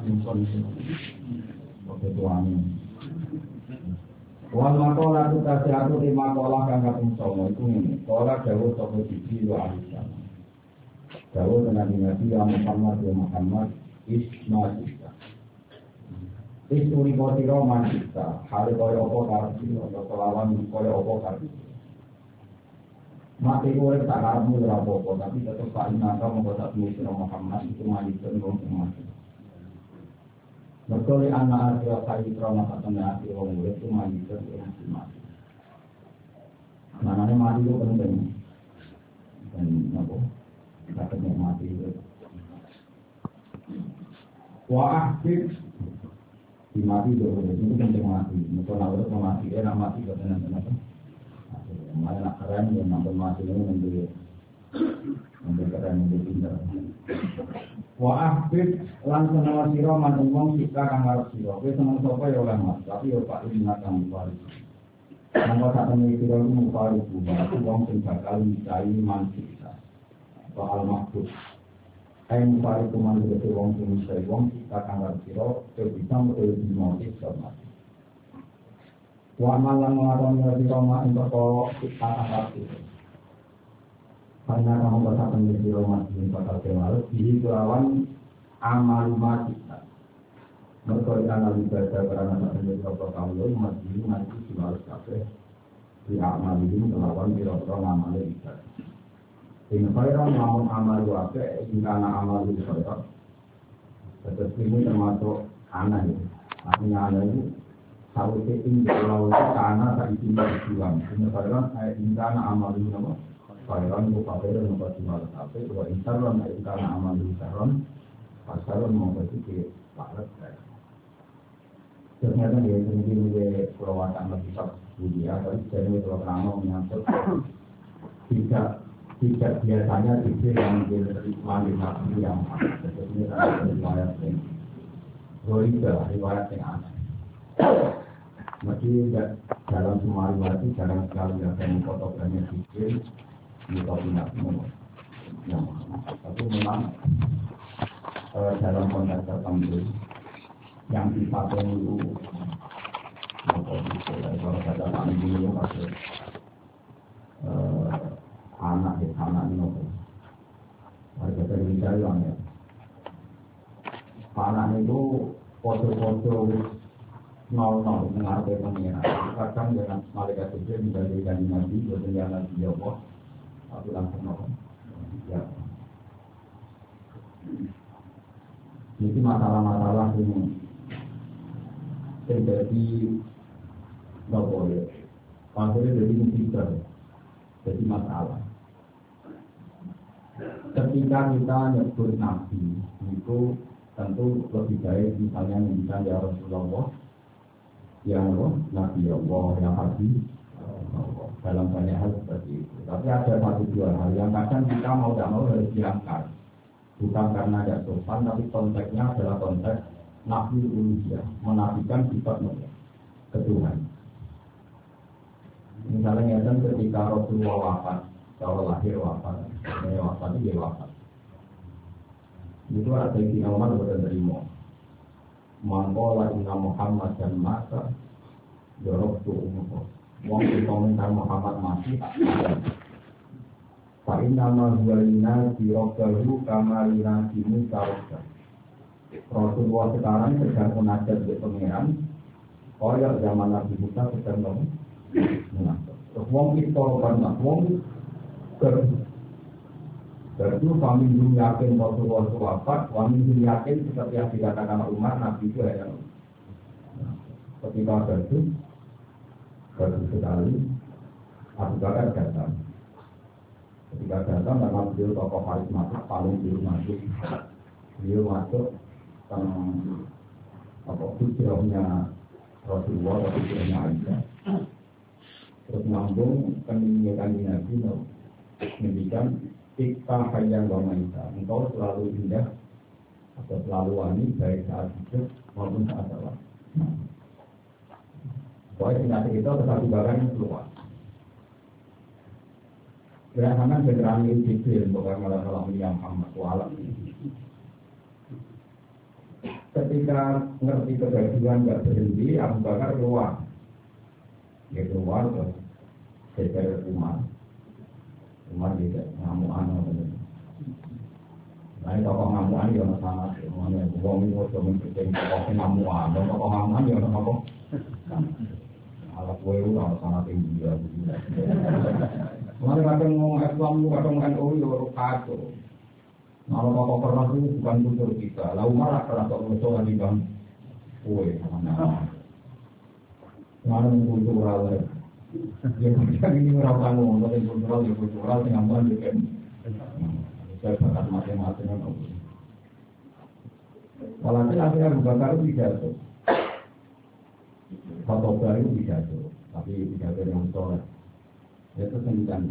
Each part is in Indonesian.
nyusun oke tuane. Wal makola tu kasih aku di makola kang kaping 9 iku ngene. Kola dawuh sapa Jibril wa Aisyah. Dawuh Nabi Muhammad Ismail. Isturi kotiro mancita, hari kaya apa karti, atau kelawan kaya apa karti. Mati kore tak karmu apa-apa, tapi tetap tak inaka mengkotak Nabi Muhammad itu mancita nong mati. Berkali anak asal kaya trauma katanya hati orang murid itu mancita nong mati. Namanya mati itu penting. Dan apa? Kita ketemu mati itu. Wa'ahbib di mati itu penting mati. Mungkin awalnya mati, enak mati kebenaran. Malah nak keren yang nonton mati ini menjadi keren, menjadi pintar. Wa'ahbib lan seneng sira manung wong sika kang arep sira. Kowe seneng sapa ya oleh mas, tapi ya Pak Inna kang waris. Mangko sak temene sira iku waris bubar, wong sing bakal nyai mansika. Soal maksud aing pare kuman dhewe wong sing saya wong kita kanggo sira bisa mesti dimotif sama. Wa malang nglakoni sira mak ing perkara kita hati. Karena kamu bersamaan di sira mak ing bakal kewal iki kelawan amal kita. Mergo ana ibadah karena sak temene apa kamu mati nanti harus kabeh di amal ini kelawan pira-pira amal ibadah. Sehingga khairan mau amal wae ingkana amal itu khairan. Tetapi ini termasuk anak itu. Artinya anak itu sawise ing kalau kana tak isinya dijuang. Sehingga khairan ingkana amal itu apa? Khairan itu khairan itu dijual tapi kalau insaran ingkana amal itu khairan, khairan mau berarti parat. Ternyata dia sendiri dia perawatan lebih budi atau jadi kalau kamu menyangkut tidak biasanya itu yang diterima di nabi yang seperti ada riwayat yang riwayat yang aneh. Mesti dalam semua riwayat itu jarang sekali ada fotografinya Jibril di kopinya semua. Tapi memang dalam konteks tertentu yang dipakai itu kalau kata kami dulu masih anak ini warga Indonesia yang ya anak itu foto-foto 00 mengarpai pengira kadang dengan malaikat itu menjadikan nabi berjalan nabi Allah aku langsung ya ini masalah-masalah ini terjadi nggak boleh pasirnya jadi musibah jadi masalah. Ketika kita nyebut nabi itu tentu lebih baik misalnya menginginkan ya Rasulullah yang nabi Allah yang habis dalam banyak hal seperti itu. Tapi ada satu dua hal yang kadang kita mau tidak mau harus diangkat, bukan karena ada sopan tapi konteksnya adalah konteks nabi uluhiyah menafikan sifat ketuhanan. Misalnya kan ketika Rasulullah wafat, kalau lahir wafat dia wafat. Itu ada yang Umar berterima. Mangkola inna Muhammad dan masa jorok tu umur. Wong komentar Muhammad mati. Fa inna ma huwalina birokahu kamarina kini karokah. Rasulullah sekarang sedang menajat di pangeran. Kaya zaman Nabi Musa sedang terus wong itu korban wong berarti kami belum yakin Rasulullah wafat, kami belum yakin seperti yang dikatakan Umar Nabi itu ya. Ketika baru sekali Abu Bakar datang. Ketika datang karena beliau tokoh karismatik paling beliau masuk hijrahnya Rasulullah atau hijrahnya Aisyah. Terus ngambung peninggian Nabi mendikan kita hayang bamaita engkau selalu indah atau selalu wangi baik saat hidup maupun saat awal. Pokoknya penyakit itu tetapi barang yang keluar. Berasakan segera Jibril bukan malah Muhammad wa'ala. ketika ngerti kegaduhan nggak berhenti, Abu Bakar keluar. Dia keluar ke sekitar Umar. Umar tidak ngamuan apa. Nah ini tokoh ngamuan ya masalah. Semuanya uang ini mau coba bercerita tokoh ngamuan. Tokoh ngamuan ya apa? Alat kue itu kalau sangat tinggi ya. Mulai kadang ngomong Islam, kadang NU ya kacau. Kalau tokoh pernah itu bukan kultur kita. Lalu malah pernah tokoh di bang kue mana? Mana kultural ya? Yang ini merasa ngomong tentang kultural dengan bukan juga. Saya bakat macam-macam kan. Walhasil akhirnya Abu Bakar itu pidato. Khotbah itu pidato, tapi pidato yang soleh. Itu tentang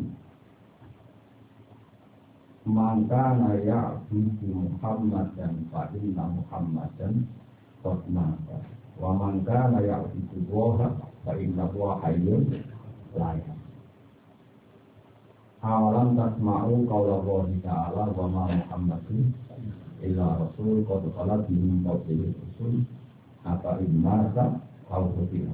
maka naya Muhammad dan Fadilna Muhammad dan Fatmata. Wa maka naya Abdullah Fadilna Wahayun lain. Awalam tasma'u qawla Allah Ta'ala wa ma Muhammadin illa rasul qad khalat min qablihi rusul apa imasa au kutiran.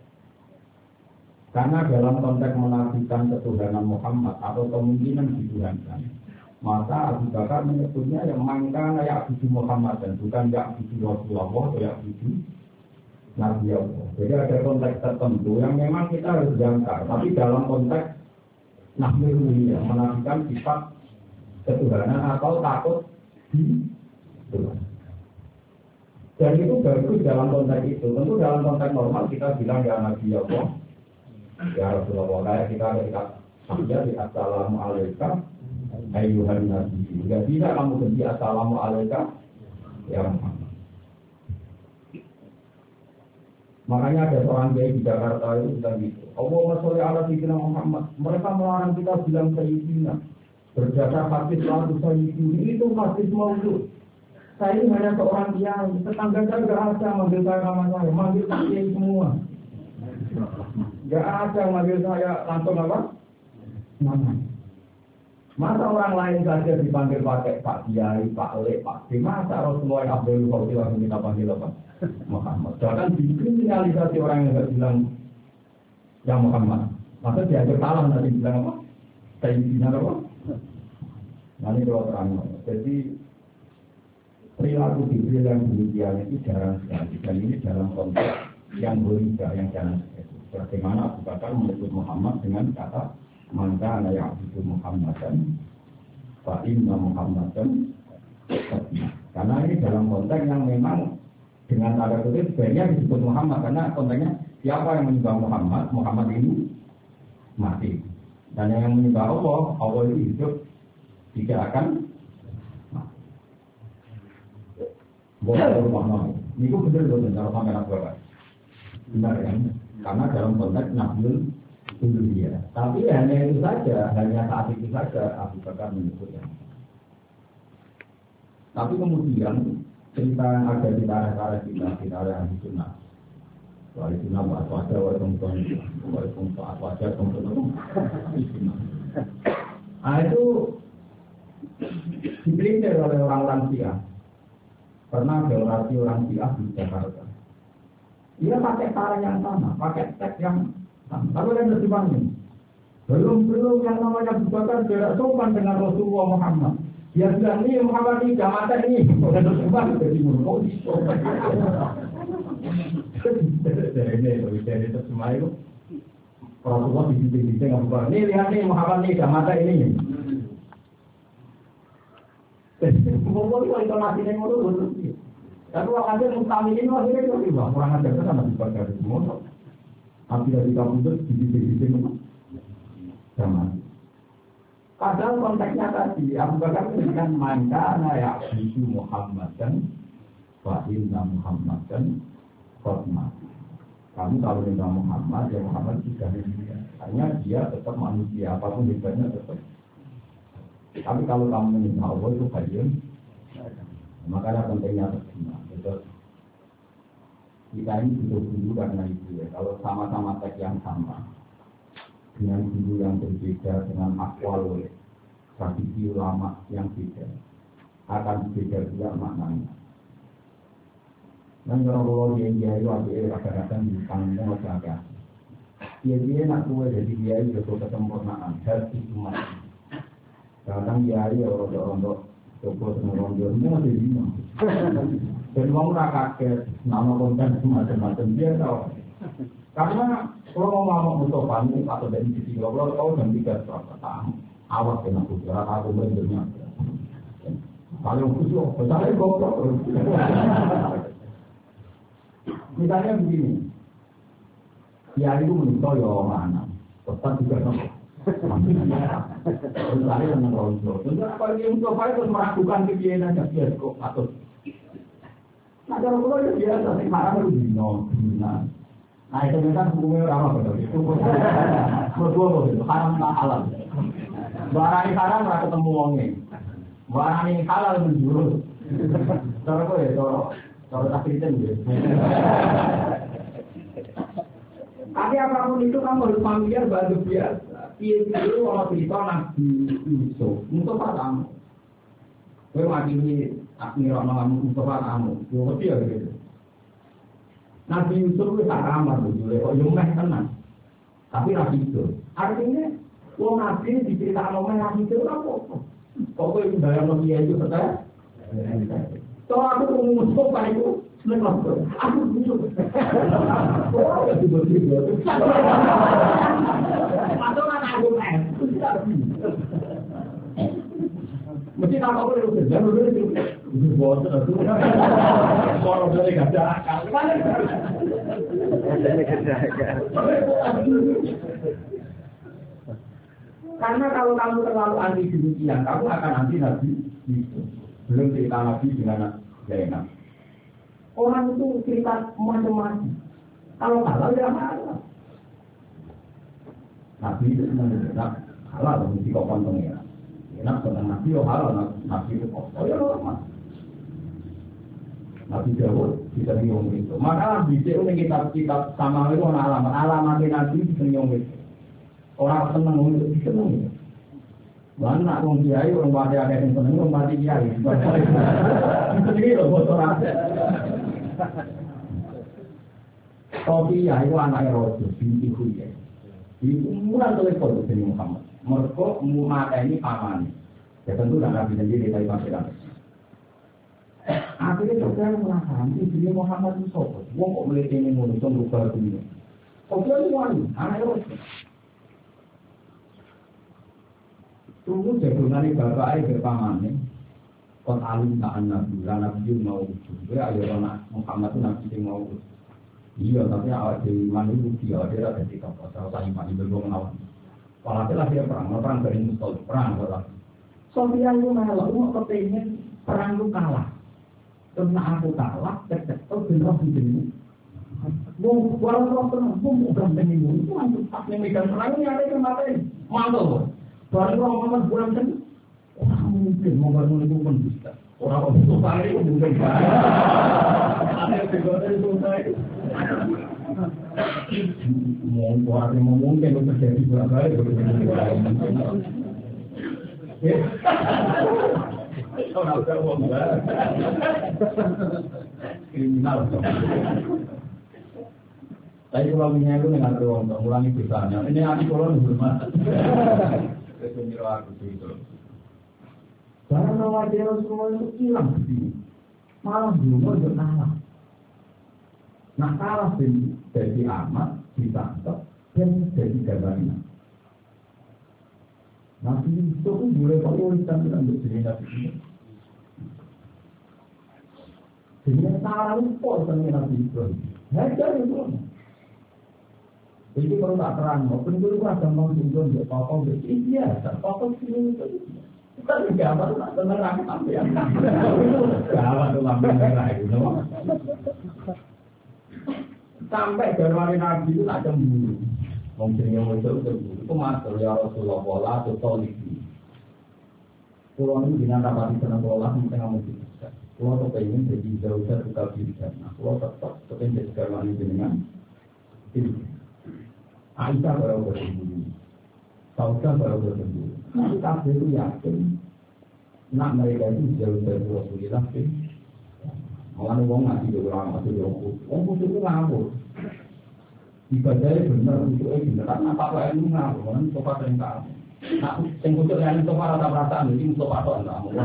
Karena dalam konteks menafikan ketuhanan Muhammad atau kemungkinan dituhankan, maka Abu Bakar menyebutnya yang mangkana ya'budu Muhammad dan bukan ya'budu Rasulullah atau ya'budu Nabi Allah. Jadi ada konteks tertentu yang memang kita harus jangkar, tapi dalam konteks nahmiruhi yang menafikan sifat ketuhanan atau takut di Tuhan. Dan itu bagus dalam konteks itu. Tentu dalam konteks normal kita bilang ya Nabi Allah, ya Rasulullah. Kayak kita ketika saja di Assalamualaikum ayyuhan nabi. Tidak bisa kamu ganti Assalamualaikum ya Muhammad. Makanya ada seorang kiai di Jakarta itu bilang gitu. Allahumma sholli ala sayyidina Muhammad. Mereka melarang kita bilang sayyidina. Berdasar hadis lalu sayyidina itu hadis maulud. Saya ini hanya seorang kiai. Tetangga saya tidak ada manggil saya nama saya. Manggil kiai semua. Tidak ada manggil saya langsung apa? Nama. Masa orang lain saja dipanggil pakai Pak Kiai, Pak Le, Pak D. Masa Rasulullah Abdul Qadir langsung kita panggil apa? Muhammad. Bahkan dikriminalisasi orang yang tidak bilang yang Muhammad. Maka dianggap salah nanti bilang apa? Sayyidina apa? Nanti kalau terang. Jadi perilaku Jibril yang demikian itu jarang sekali. Dan ini dalam konteks yang berbeda, yang jarang sekali. Bagaimana Abu Bakar menyebut Muhammad dengan kata maka ana ya'budu Muhammadan fa inna Muhammadan. Karena ini dalam konteks yang memang dengan tanda kutip sebenarnya disebut Muhammad karena konteksnya siapa yang menyembah Muhammad, Muhammad ini mati. Dan yang menyembah Allah, Allah itu hidup tidak akan mati. Boleh Muhammad. Ini benar loh cara sampai Abu Bakar. Benar kan? Karena dalam konteks Nabiul Uluhiyah. Tapi hanya itu saja, hanya saat itu saja Abu Bakar menyebutnya. Tapi kemudian cerita yang ada di daerah-daerah kita ada di sunnah. Wali sunnah buat wajah, wali sunnah wajah, nah itu dipelintir oleh orang-orang Syiah. Pernah ada orang Syiah di Jakarta. Dia pakai cara yang sama, pakai teks yang sama. Lalu yang terjemahin. Belum yang namanya Abu Bakar tidak sopan dengan Rasulullah Muhammad. Dia bilang ini Muhammad ini mata ini. Dan terjemahin dari mulut. Dari terjemah itu Rasulullah di bising Abu Bakar. Ini lihat nih Muhammad ini mata ini. Ngomong itu intonasinya ngomong. Tapi waktu mustamilin akhirnya itu juga kurang ajar kan Abu Bakar itu semua. Hampir dari kampus di bising sama. Padahal konteksnya tadi Abu Bakar dengan mangkana ya Nabi Muhammad dan Fa'inna Muhammad dan Fatmah. Kamu kalau minta Muhammad ya Muhammad juga manusia. Hanya dia tetap manusia apapun hebatnya tetap. Tapi kalau kamu minta Allah itu kalian, makanya pentingnya terima. Betul. Kita ini butuh guru karena itu ya. Kalau sama-sama teks yang sama, dengan guru yang berbeda, dengan akwal tradisi ulama yang beda, akan beda juga maknanya. Dan kalau dia itu kadang-kadang di panggung agak. Dia nak tua jadi dia itu kesempurnaan hati umat. Kadang dia orang coba dengan orang masih bingung. Dan mau kaget nama konten macam-macam dia tahu. Karena kalau mau Mustafa ini atau dari sisi global tahu dan tiga tahun awas kena kuda aku bentuknya. Kalau khusus, misalnya goblok. Misalnya begini, ya itu menikah ya mana, tetap juga nopo. Misalnya dengan ronjo, tentu apa yang untuk apa itu meragukan kebiayaan dia kok atau. Nah kalau itu biasa, sih marah itu bingung. Nah itu kan hukumnya ramah betul. Itu berdua itu haram tak halal. Barang ini haram nggak ketemu wongnya. Barang ini halal menjurus. Cara apa ya? Cara takdirin gitu. Tapi apapun itu kamu harus familiar baru biasa. Iya itu kalau cerita Nabi Yusuf untuk kamu. Kau mati ini ngirono kamu untuk kamu. Kau ngerti ya gitu. Nabi Yusuf itu tak ramah betul. Oh yumeh tenang. Tapi Nabi Yusuf. Artinya, kalau Nabi ini diceritakan oleh Nabi Yusuf apa? Kau itu bayang dia itu setelah. Kalau aku ngomong Mustafa itu, aku Yusuf. Oh, ya tiba-tiba. Atau kan aku mesti tak apa itu kerja, itu bos itu. Kalau dari kerja akal, karena kalau kamu terlalu anti demikian, kamu akan anti Nabi itu. Belum cerita Nabi dengan Zainab. Orang itu cerita macam-macam. Kalau halal ya halal. Nabi itu menurut halal mesti kau pantang ya. Enak tentang Nabi yo halal Nabi itu kok. Oh ya normal. Nabi Dawud bisa ngomong itu. Maka bisa ini kitab sama itu alamat Nabi bisa ngomong itu. Orang senang ngomong itu bisa ngomong. Mana nak ngomong kiai orang mati ada yang senang ngomong mati kiai. Itu loh bocor aja. Tapi ya itu anaknya Rasul binti Huyai. Itu mulai telepon dari Muhammad. Mereka mata ini paman. Ya tentu dan Nabi sendiri dari masyarakat. Akhirnya saya mengatakan ini Muhammad itu sopo. Wong kok melihat ini muncul rubah dunia. Kok dia wali anaknya Rasul. Tunggu jagungan ini bapak ini berpamannya. Kon alim ta'an Nabi, Nabi mau wujud. Ayo anak Muhammad itu Nabi yang mau wujud. Iya, tapi awal dari iman itu dia ada ketika pasal iman itu belum melawan. Walhasil dia perang dari Mustol, perang orang. Sofia itu malah mau kepengen perang itu kalah. Karena aku kalah, terus benar begini. Mau walau tenang, mau ganteng ini, itu langsung tak memegang perang ini ada yang mati, mantul. Baru orang bulan kan, orang mungkin mau bangun itu pun bisa. Orang itu kali itu mungkin banyak. Ada yang bergoda itu saya. Orang yang mungkin itu terjadi berapa kali orang berwong kriminal. Tapi kalau itu dengan berwong, mengulangi dosanya. Ini anti kolon hormat. Kesenjiro aku itu. Karena nama dia Rasulullah itu hilang di malah belum ada kalah. Nah kalah jadi amat ditangkap dan jadi gabarnya. Nabi itu pun boleh kalau kita bilang jadi Nabi itu. Jadi salah lupa sama Nabi itu. Hajar itu. Jadi kalau tak terang, maupun itu ada mengundang dia pokok dia biasa, pokok sini itu. Bukan gambar tak tenang sampai yang gambar tu lampu merah itu. Sampai Januari Nabi itu tak cemburu. Mungkin yang muncul cemburu itu masuk ya Rasulullah pola atau toliki. Pulau ini dengan rapati senang pola mungkin kamu bisa. Pulau tu pengen jadi jauh-jauh buka diri karena pulau tetap pengen jadi Januari dengan ini. Aisyah baru bercemburu, Saudah baru bercemburu. Kita itu yakin, nak mereka itu jauh dari Rasulullah. Malah wong ngaji yo ora masuk yo. Wong kudu ngawur. Ibadahnya bener, untuk bener. Karena apa ilmu ngawur, kan sofa sering tahu. Nah, yang untuk yang sofa rata-rata ini sofa tok enggak mau.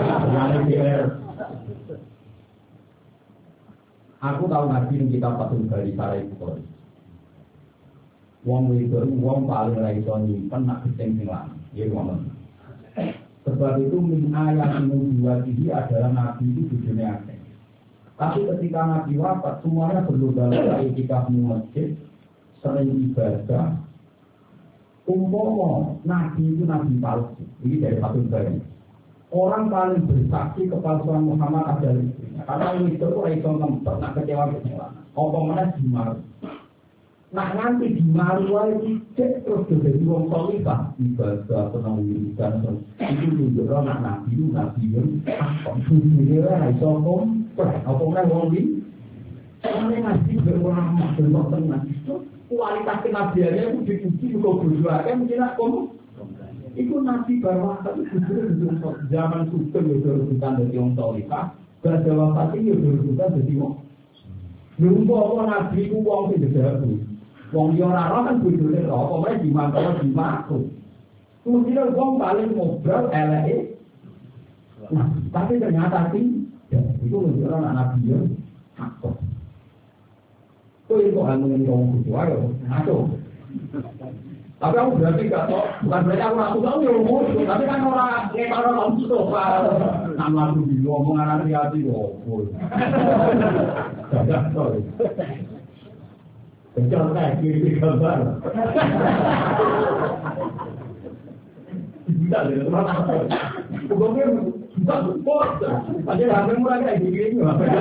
Aku tahu ngaji di kitab Fathul Bari Sarai Bukhari. Wong itu wong paling ra iso nyimpen nak keting sing lanang. Ya ngono. Sebab itu min ayat nubuwatihi adalah nabi itu bujune akeh. Tapi ketika nabi wafat semuanya berlomba-lomba itikaf di masjid, sering ibadah. Umpama nabi itu nabi palsu. Ini dari Fathul Bari. Orang paling bersaksi kepalsuan Muhammad adalah istrinya. Karena itu kok iso ngempet nak kecewa. Apa mana dimaru. Nah nanti dimaru wae tidak terus jadi wong salihah ibadah tenang wiridan itu juga anak nabi yang kok dunia ora iso komplek apa meneh wong iki ane nabi berulama bener tenan kualitas kenabiannya itu diuji juga bodoh akeh mungkin nak komo iku nabi baru zaman sugeng yo rebutan dadi wong salihah badhe wafat yo rebutan dadi wong lumpuh nabi ku wong sing dedaku. Wong yo ora ora kan bojone ora apa wae dimantau dimaku. Kemudian wong paling ngobrol eleke. Nah, tapi ternyata itu menunjukkan anak nabi yo takut. Kok kok ngomongin wong kudu ayo ngaco. Tapi aku berarti gak tau, bukan berarti aku tahu yo ngono, tapi kan ora ngetokno langsung to, Pak. Nang lagu ngomong anak hati yo. Gak tau. Kecuali kayak kiri gambar. Tidak ada tempat apa. Pokoknya bukan bos. Aja HP murah kayak gini nggak apa.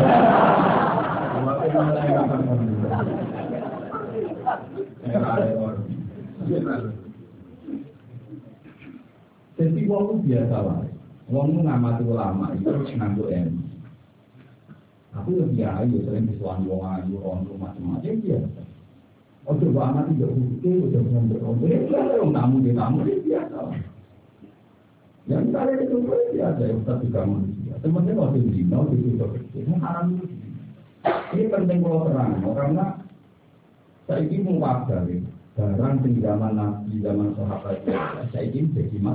Jadi wong biasa lah. Wong ngamati ulama itu nganggo ilmu. Aku lebih ayu sering disuan wong ayu orang macam-macam biasa. Oh coba anak tidak bukti, udah ngobrol-ngobrol, orang tamu di tamu ini biasa. Yang kalian itu biasa, ya Ustaz juga manusia. Teman-teman waktu di Dino, di situ kecil, haram itu. Ini penting kalau terang, karena saya ini mewakil, barang di zaman Nabi, zaman sahabat, saya ini jadi mas.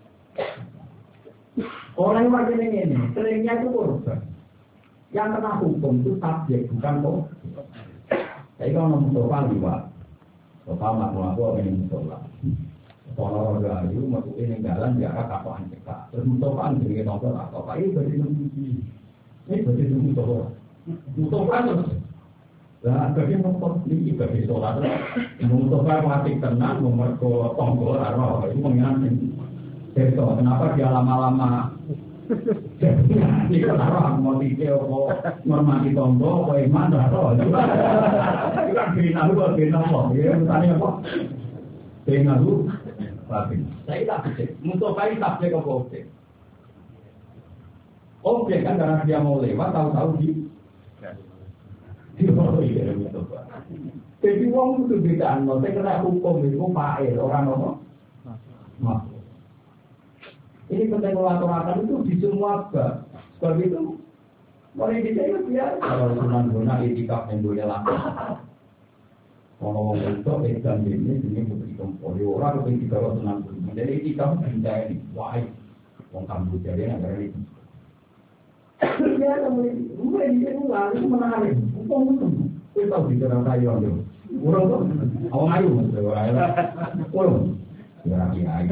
Orang yang macam ini, seringnya itu korban. Yang kena hukum itu subjek, bukan kok. Saya kalau ngomong sofa liwat, sofa makmum aku apa yang sofa. Kalau orang ayu masuk ini jalan dia akan kapan cekak. Terus sofa jadi nongkrong atau apa ini berarti nunggu. Ini berarti nunggu sofa. Sofa terus. Lah bagi nongkrong ini bagi sofa terus. Nunggu sofa mati tenang, nomor ke tonggol arah itu mengingat. Jadi kenapa dia lama-lama? Jadi kenapa mau dikira hormati tombol, kau iman dah toh? Itu kan bina lu, bina lo. Ya, tanya apa? Bina lu, tapi saya tak cek. Untuk kali tak cek apa objek? Objek kan karena dia mau lewat, tahu-tahu di bawah iya gitu. Jadi uang itu beda, no. Saya kena hukum itu fail orang apa? Mas. Ini penting melakukan itu di semua bab. Sebab itu, mulai di saya biasa. Kalau sunan guna itikaf yang boleh lakukan. Kalau untuk ekam ini putri kompor. Orang itu itikaf sunan guna. Jadi itikaf cinta ini, wah, orang kampus jadi negara ini. Ya, mulai di sana itu menarik. Hukum itu, kita tahu di dalam kayu aja. Orang itu, awang ayu, orang, ya ayu.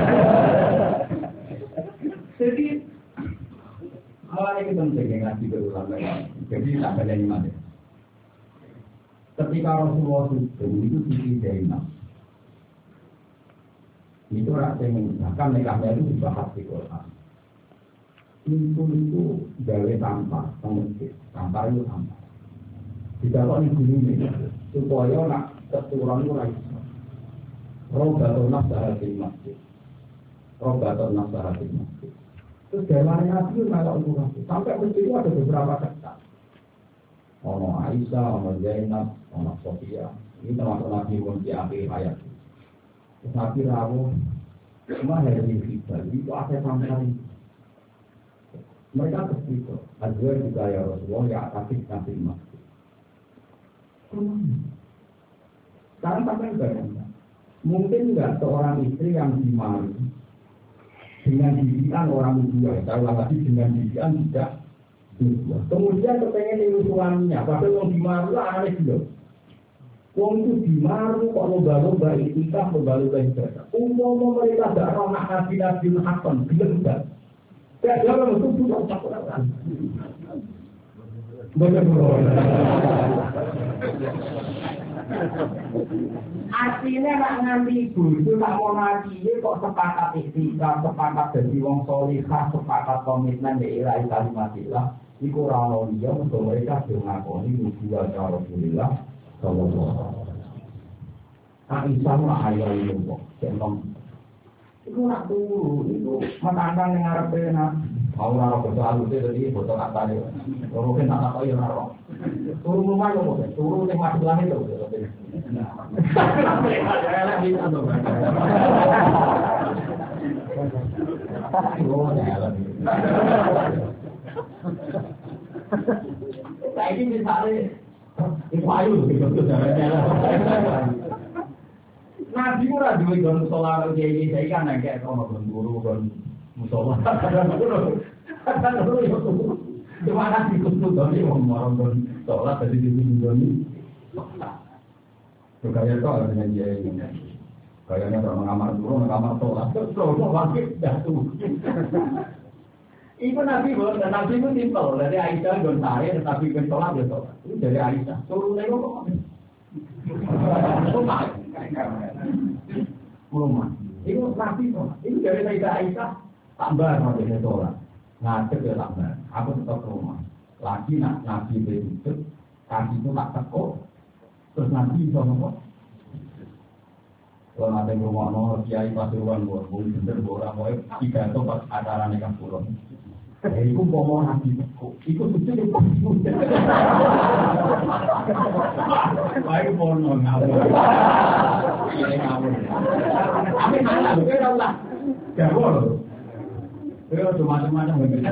Jadi malah ini penting ngaji berulang lagi. Jadi tak ada yang mana. Ketika Rasulullah itu sisi dari nas. Itu rasanya bahkan nikahnya itu dibahas di Quran. Itu gawe sampah, pengecil, sampah itu sampah. Tidak kok ini supaya nak keturunan itu lagi. Robatul nafsahatil masjid. Robatul nafsahatil masjid. Terus dari Nabi itu nggak tahu sampai mesti itu ada beberapa kata. Ono Aisyah, ono Zainab, ono Sofia. Ini termasuk Nabi pun di akhir hayat. Nabi rawuh, cuma hari kita itu ada sampai Mereka berpikir, Azwar juga ya Rasulullah ya atas kasih maksud. Sekarang sampai bayangkan, mungkin nggak seorang istri yang dimari dengan didikan orang tua, kalau lagi dengan didikan tidak dua. Kemudian kepengen ini suaminya, padahal yang dimari lah aneh juga. Wong itu dimaru kok lomba-lomba itikaf, lomba-lomba ibadah. Umumnya mereka tidak ramah nabi-nabi hasan, belum enggak. Ya, dia orang itu sudah ucap-ucapan. Benar-benar. Artinya nak nganti itu tak mau ngaji, kok sepakat itikaf, sepakat jadi wong solihah, sepakat komitmen di ilahi kalimatillah. Iku rano dia untuk mereka mengakoni nubuwah Rasulullah sallallahu alaihi wasallam. Aisyah lah ayat itu kok, cendong. Itu nak turu, itu menantang yang Arab benar. Mau naruh botol alu itu tadi botol kata dia. Kalau mungkin tak tahu ya naruh. Turu rumah lo mungkin, turu yang masuk langit itu. Saya ini misalnya, itu ayu gitu Nabi ora duwe gon musola kiai iki kan nek ono gon guru gon musola. Kadang ora yo tuh. Cuma nabi kudu doni wong marang gon salat dadi doni. Kaya kok dengan dia ini. Kayaknya orang mengamar dulu, mengamar sholat. Terus wakil dah tuh. Ibu Nabi dan Nabi itu simpel. Dari Aisyah gon sare tetapi gon sholat ya sholat. Itu dari Aisyah. Suruh nego kok. Rumah. Itu Nabi sholat. Itu dari Aisyah tambah maksudnya sholat. Ngadep ya tambah. Aku tetap ke rumah. Lagi nak Nabi begitu, kaki itu tak tekuk. Terus Nabi bisa ngomong. Kalau ada yang rumah nol, kiai pasuruan buat boleh bener orang mau tiga atau pas acara nikah pulang. Itu ngomong Nabi tekuk. Itu sudah dipakai. Baik bono ngawur. Kiai ngawur. Tapi mana? Bukan tahu lah. Jago loh. Itu macam-macam begitu.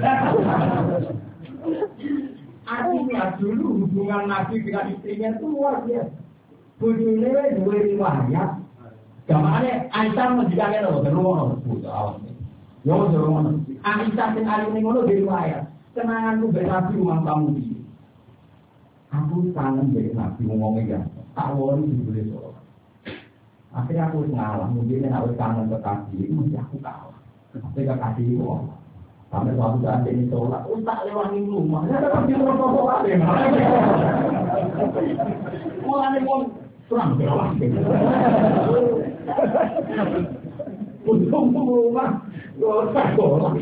Artinya dulu hubungan Nabi dengan istrinya itu luar biasa. Bujurnya dua riwayat. Gambarnya Aisyah menjadikannya loh, terlalu awas nih. Yo terlalu. Aisyah dan Ali ini ngono riwayat. Kenanganku dari Nabi rumah kamu di. Aku kangen dari Nabi ngomongnya. Tak wali dibeli sholat. Akhirnya aku ngalah. Mungkin aku kangen kekasih. Mesti aku kalah. Tapi kekasih itu Allah. Sampai suatu saat ini sholat, tak lewat di rumah. Ya tetap di rumah sholat ya. Mulai pun kurang berapa? Untuk rumah, sholat sholat.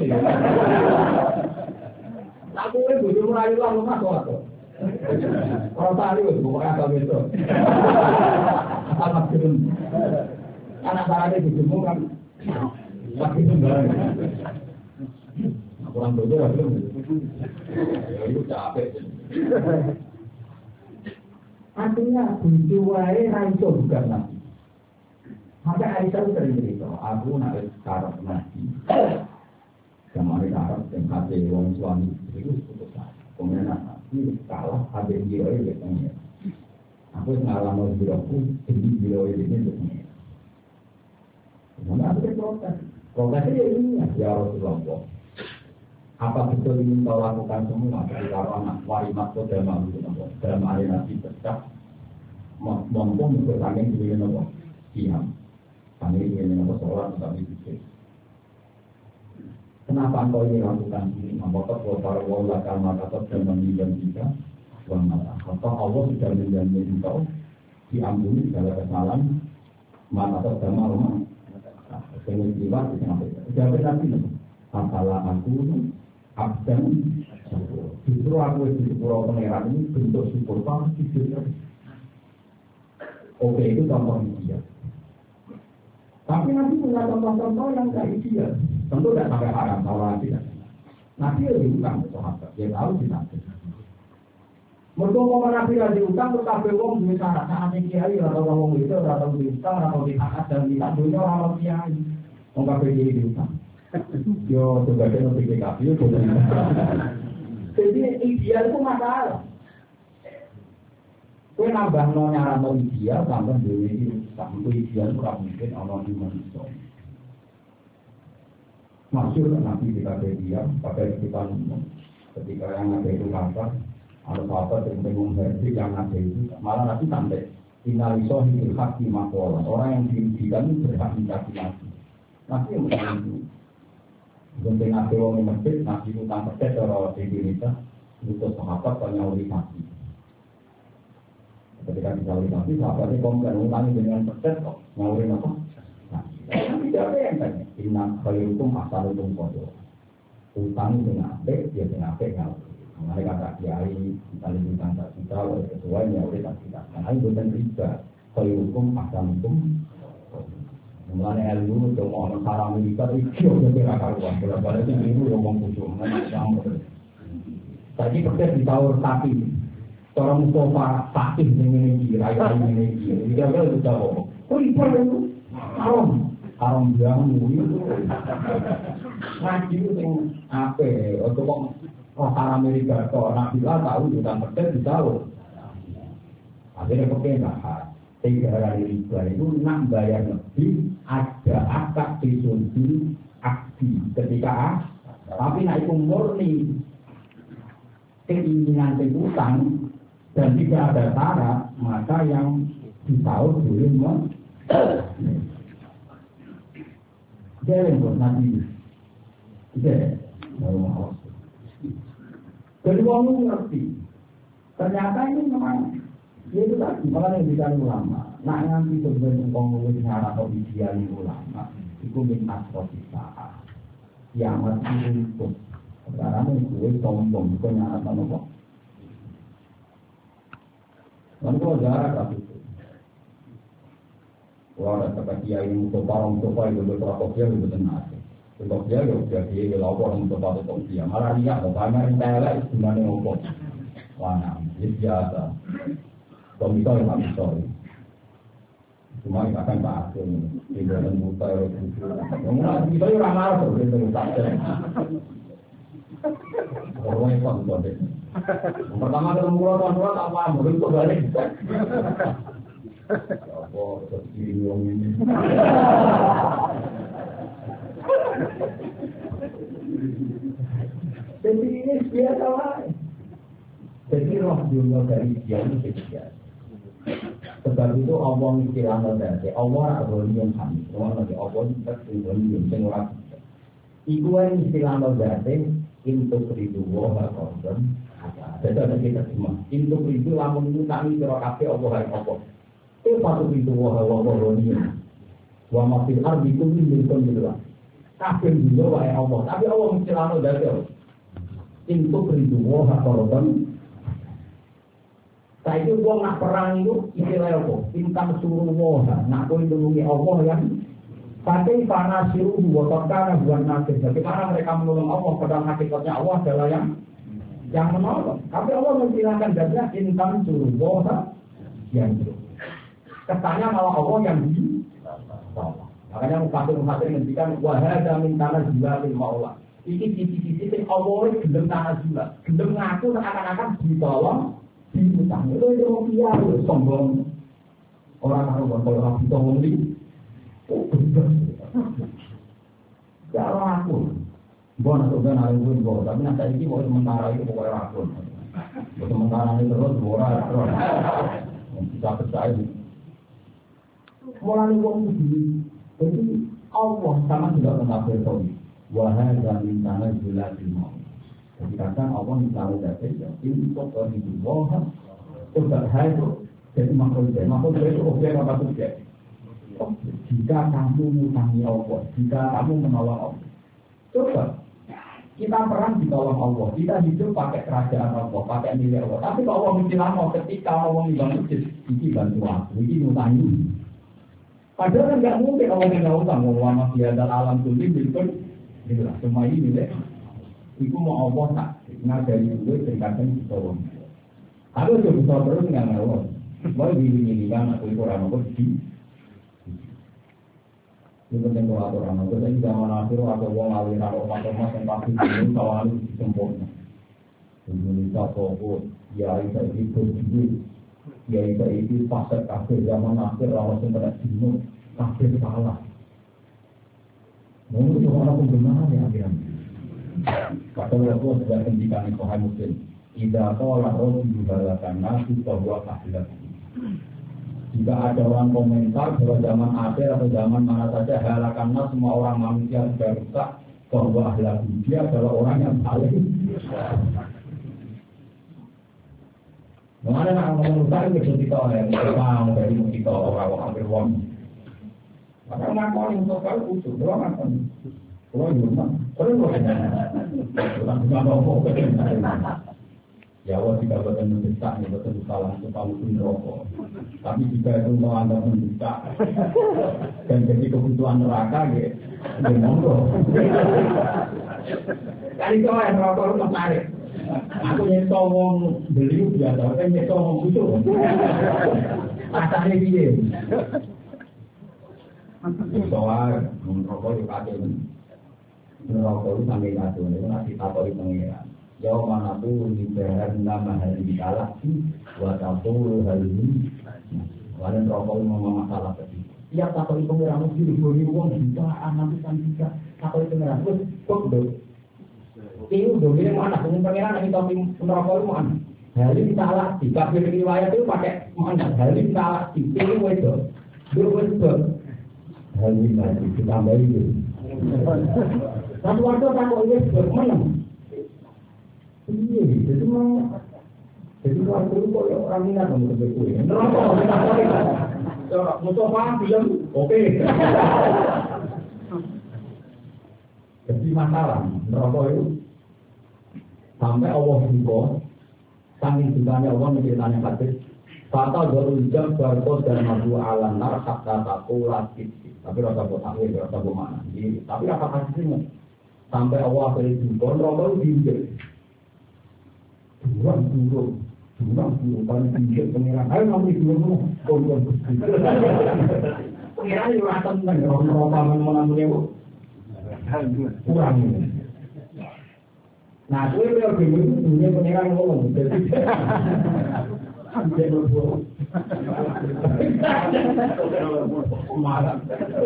Tak boleh bujuk merayu lah rumah sholat. Kalau tadi itu bukan agak betul. Anak kecil, anak sarade bujukmu kan, lagi sembarang. Orang bodoh lah belum. Ya itu capek. Artinya bujuk wae raiso bukan Nabi. Maka Aisyah sering cerita, aku nak karep Nabi. Sama ada karep yang hati wong suami itu putus asa. Kemudian Nabi kalah ada dia itu betulnya. Aku ngalamin diriku, jadi dia ini betulnya. Kemudian aku berprotes. Protesnya ini ya Rasulullah. Apa betul ingin kau lakukan semua dari karena warimat pada malu dalam hari Nabi tetap mampu bertanggung dengan apa? Siam, kami dengan apa sholat tapi pikir. Kenapa engkau ini lakukan ini? Apakah para wala karena kata dan menjadikan kita wanita? Atau Allah sudah menjanjikan engkau diampuni segala kesalahan mana atau sama rumah? Kemudian jawab nanti masalah aku absen, justru aku di Pulau Pangeran ini bentuk syukur jujur. Oke itu contoh dia. Tapi nanti punya contoh-contoh yang kayak dia, tentu tidak sampai haram salah tidak. Nanti lebih bukan sahabat, dia tahu tidak. Mereka mau nabi lagi utang, tetapi wong misalnya saatnya kiai atau wong itu atau diutang atau diangkat dan ditangguhnya orang kiai, mau kabeh kiai diutang. Yo sebagai notifikasi itu. Jadi ideal itu masalah. Kue nambah nyaran ideal sampai dunia ini sampai ideal kurang mungkin orang di manusia. Masyur nanti kita diam pada kita ketika yang ada itu kata ada apa yang menghargai yang ada itu malah nanti sampai finalisoh itu hak di makola orang yang dirugikan itu berhak dikasih lagi nanti yang begitu penting ada orang yang masjid nanti utang percaya orang di Indonesia untuk sahabat penyaurisasi ketika disaurisasi sahabatnya komplain utangi dengan percaya kok nyaurin apa tidak ada yang tanya inna khairukum ahsanukum qadra utang dengan apik dia dengan apik kalau mereka kata kiai misalnya utang tak kita oleh sesuai ya oleh tak kita karena itu bukan riba khairukum ahsanukum mulanya ilmu itu mau orang Amerika itu udah berakaruan berapa itu minggu ngomong kusum tadi persis ditawar sapi orang Mustafa sakit dengan ini rakyat ini dia udah tahu kok itu haram jamu itu ngaji itu yang apa untuk orang Amerika atau orang Bila tahu tentang persen tahu akhirnya pakai bahas 3 hari riba itu nak bayar lebih ada akad disunti aksi ketika tapi naik murni keinginan utang dan tidak ada syarat maka yang ditahu boleh jangan buat nanti, jadi mau jadi orang ngerti. Ternyata ini memang dia itu tadi makanya bicara ulama. Nak nanti sebenarnya pengurusan syarat atau idealin ulama, itu minta prosesah. Yang masih untuk sekarang itu sombong bukan syarat apa. Lalu jarak apa itu? Wah, ada kiai untuk parang sofa itu berapa dia itu benar. Untuk dia ya jadi lapor untuk parang sofa. Malah dia mau pamer intelek sebenarnya ngopok. Wah, biasa. Komito yang tak bisa. Cuma kita kan tak asing. Tidak ada buta itu. Mungkin kita yang ramah tuh itu saja. Orang yang tak bisa. Pertama ketemu orang apa? Mungkin kok balik. Apa seperti wong ini? Jadi ini biasa lah. Jadi roh dunia dari dia itu biasa. Sebab itu Allah mikirkan dari Allah yang kami. Allah lagi Allah itu yang iku wae istilah dari untuk ridu wa qadam. Jadi ada kita semua. Untuk itu lamun itu kami kira kabeh Allah apa. Patu itu wah-wah-wah-wah wa mafil ardi kulli milkun billah kabeh dino wae Allah tapi Allah mencilano dadi itu ridu wah korban saiki wong nak perang itu istilah apa intang suruh wah nak kowe nulungi Allah yang pakai panasiru wa takana buat nasir bagaimana mereka menolong Allah padahal hakikatnya Allah adalah yang menolong tapi Allah mencilahkan dadi intang suruh wah yang itu kesannya malah Allah yang di makanya mufasir ngendikan wahada min tanah jiwa lil maula iki sisi-sisi sing Allah iki gendeng tanah jiwa gendeng ngaku seakan-akan ditolong diutang itu rupiah sombong orang karo kalau bisa ngomong kalau aku bon atau ben ada pun bon tapi nanti ini mau sementara itu pokoknya aku sementara ini terus ora bisa percaya mulai wong iki jadi Allah sama tidak pernah bertemu wahai dan tanah julatil maut jadi kadang Allah tahu dadi untuk itu wah sudah hayo jadi makhluk itu objek apa subjek jika kamu mengutangi Allah jika kamu menolong Allah coba kita perang ditolong Allah kita hidup pakai kerajaan Allah pakai milik Allah tapi kalau Allah menjelaskan ketika Allah membangun ini bantu aku ini ngutangi padahal kan nggak mungkin orang yang nggak utang, mau masih ada alam tulis bilkun, inilah semua ini deh. Iku mau Allah tak, ngajari itu tingkatkan kita orang. Ada juga bisa terus nggak ngawal, mau diri kan aku itu orang apa sih? Ini penting kalau aturan. Jadi zaman akhir ada wong aliran obat-obat yang pasti ini kawan itu sempurna. Indonesia fokus, ya itu berbudi, ya itu pasar kafir zaman akhir orang yang kena jenuh kafir salah. Mungkin itu orang pembenaran ya akhirnya. Kata Rasul sudah hentikan Sahih Muslim. Idza qala rajulun balakan nasi bahwa ahli. Jika ada orang komentar bahwa zaman akhir atau zaman mana saja halakanlah semua orang manusia sudah rusak bahwa ahli dia adalah orang yang paling. Mengenai nak ngomong rusak itu kita yang mau dari kita orang hampir wong. Maka ngakoni untuk kau usul doang ngakoni. Kalau rumah, kalau ngomong ya Allah tidak betul mendesak, betul salah itu paling rokok. Tapi jika itu menganggap mendesak dan jadi kebutuhan neraka, ya monggo. Kali kau yang rokok itu menarik. Aku nyesel wong beli biasa, kan nyesel wong butuh. Asalnya dia. Soal rokok itu kacau. Rokok itu sampai kacau, itu nanti takut di pengiran. Jauh mana tuh di daerah nama hari di galaksi, buat aku hari ini. Kalian rokok memang masalah tadi. Tiap takut di pengiran mesti diberi uang jutaan, nanti kan juga takut di pengiran. Kok dong? Ini udah bilang mana? Dengan pengiran yang kita rokok itu mana? Hari ini salah. Jika pilih riwayat itu pakai mana? Hari ini salah. Pilih itu, dua itu. Hari ini lagi ditambah itu. Satu waktu takut ini bermenang. Iya, jadi memang jadi waktu itu kok orang minat untuk berkuih. Neraka, Mustafa bilang oke. Jadi masalah neraka itu sampai Allah buka, saking bukanya Allah menceritanya hadis. Fatal berujang berkos dan madu alam nar hatta taku latih. Tapi rasa botak ini, rasa bomana. Tapi apa hadisnya? Sampai Allah akhirnya buka, neraka itu diinjek. Durang paling tinggi pengiran. Ayo nanti dulu kongon. Pengiran itu rasa tentang orang-orang menanggung itu kurang. Nah, itu yang bingung itu dunia pengiran ngomong. Jadi, dia berdua. Marah.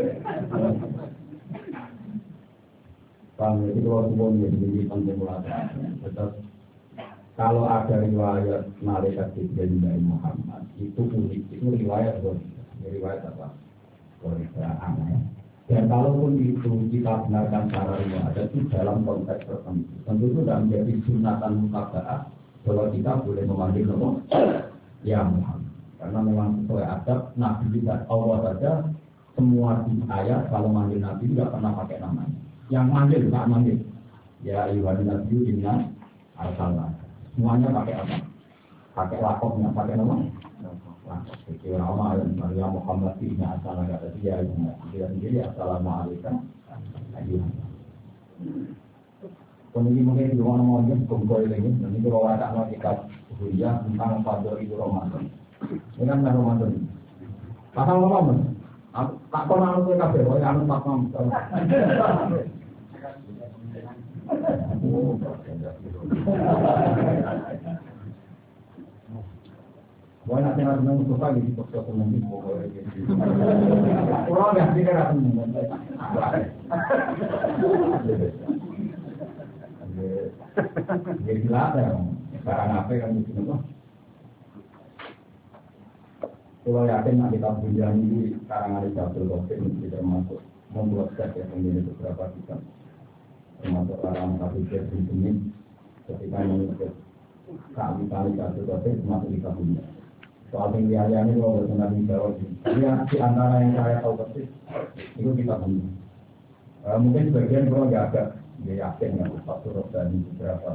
Kami itu kalau semuanya jadi penting tetap. Kalau ada riwayat malaikat Jibril dari Muhammad itu unik, itu riwayat apa? Aneh. Dan kalaupun itu kita benarkan secara riwayat itu dalam konteks tertentu, tentu itu tidak menjadi sunatan mutaba'ah bahwa kita boleh memanggil nama ya Muhammad. Karena memang sesuai adab Nabi kita Allah saja semua ayat kalau manggil Nabi tidak pernah pakai namanya. Yang manggil tak manggil. Ya ayyuhan nabiyyu inna arsalnaka. Semuanya pakai apa? Pakai lakopnya, pakai nama? Lakop. Jadi orang Maria Muhammad ini asal agak dia sendiri assalamualaikum. Kemudian mungkin di mana kumpul ini, ini kalau ada kitab kuliah tentang Fadl itu Ramadan. Ini kan Ramadan. Pasal Ramadan. Tak pernah aku kafe, oleh anu tak mam. Wah, nanti nanti nunggu suka di pokok komunis pokoknya gitu. Kurang ya, dia kan nunggu. Jadi lah ya, sekarang apa yang di sini tuh? Kalau yakin nak kita punya ini sekarang ada satu dosen ini termasuk membuat set ya menjadi beberapa kita termasuk orang kafir di sini ketika menulis kami kali satu dosen termasuk kita punya. Soal pilihannya kalau benar dijawab ini di antara yang saya tahu persis itu kita punya. Mungkin sebagian kalau nggak ada dia yakin ya Pak Surah dan beberapa.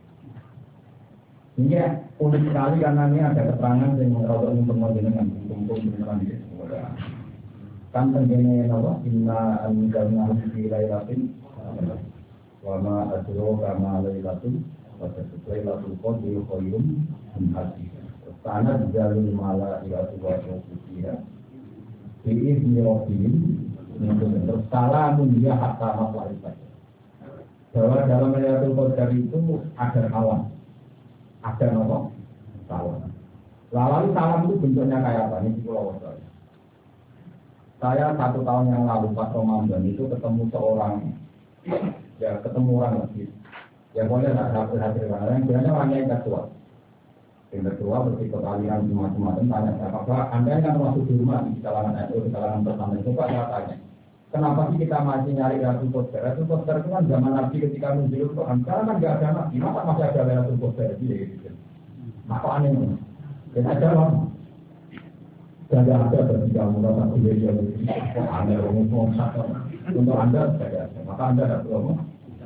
Ini unik sekali karena ini ada keterangan yang merawat dengan kumpul beneran di sekolah. Kan tentunya apa? Inna anjalna fi lailatin wa ma adraka ma lailatul qadr. Lailatul qadri khairun min alfi syahr. Sana jalul malaikatu wa rusuliha bi izni rabbihim Terus salamun dia hatta matla'il fajr. Bahwa dalam Lailatul Qadar itu ada salam. Ada apa? Salam. Lalu salam itu bentuknya kayak apa? Ini pulau wajar. Saya 1 tahun yang lalu pas Ramadan itu ketemu seorang, ya ketemu orang lagi. Yang boleh nggak hadir yang biasanya orangnya yang ketua. Yang ketua berikut aliran macam-macam tanya apakah Anda kan masuk di rumah di kalangan NU di kalangan pertama itu Pak saya tanya. Kenapa sih kita masih nyari Lailatul Qadar? Lailatul Qadar itu kan zaman Nabi ketika menunjuk Quran. Sekarang kan nggak ada Nabi, masa masih ada Lailatul Qadar gitu. Nah, kok aneh nih? Dan ada orang tidak ada bagi kamu rasa kuliah yang aneh ngomong satu untuk Anda tidak ada. Maka Anda tidak perlu ngomong.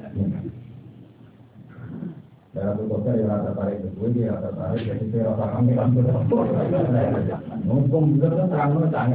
Lailatul Qadar yang rasa tarik itu, dia rasa tarik jadi saya rasa kami kan ngomong juga kan terang terang.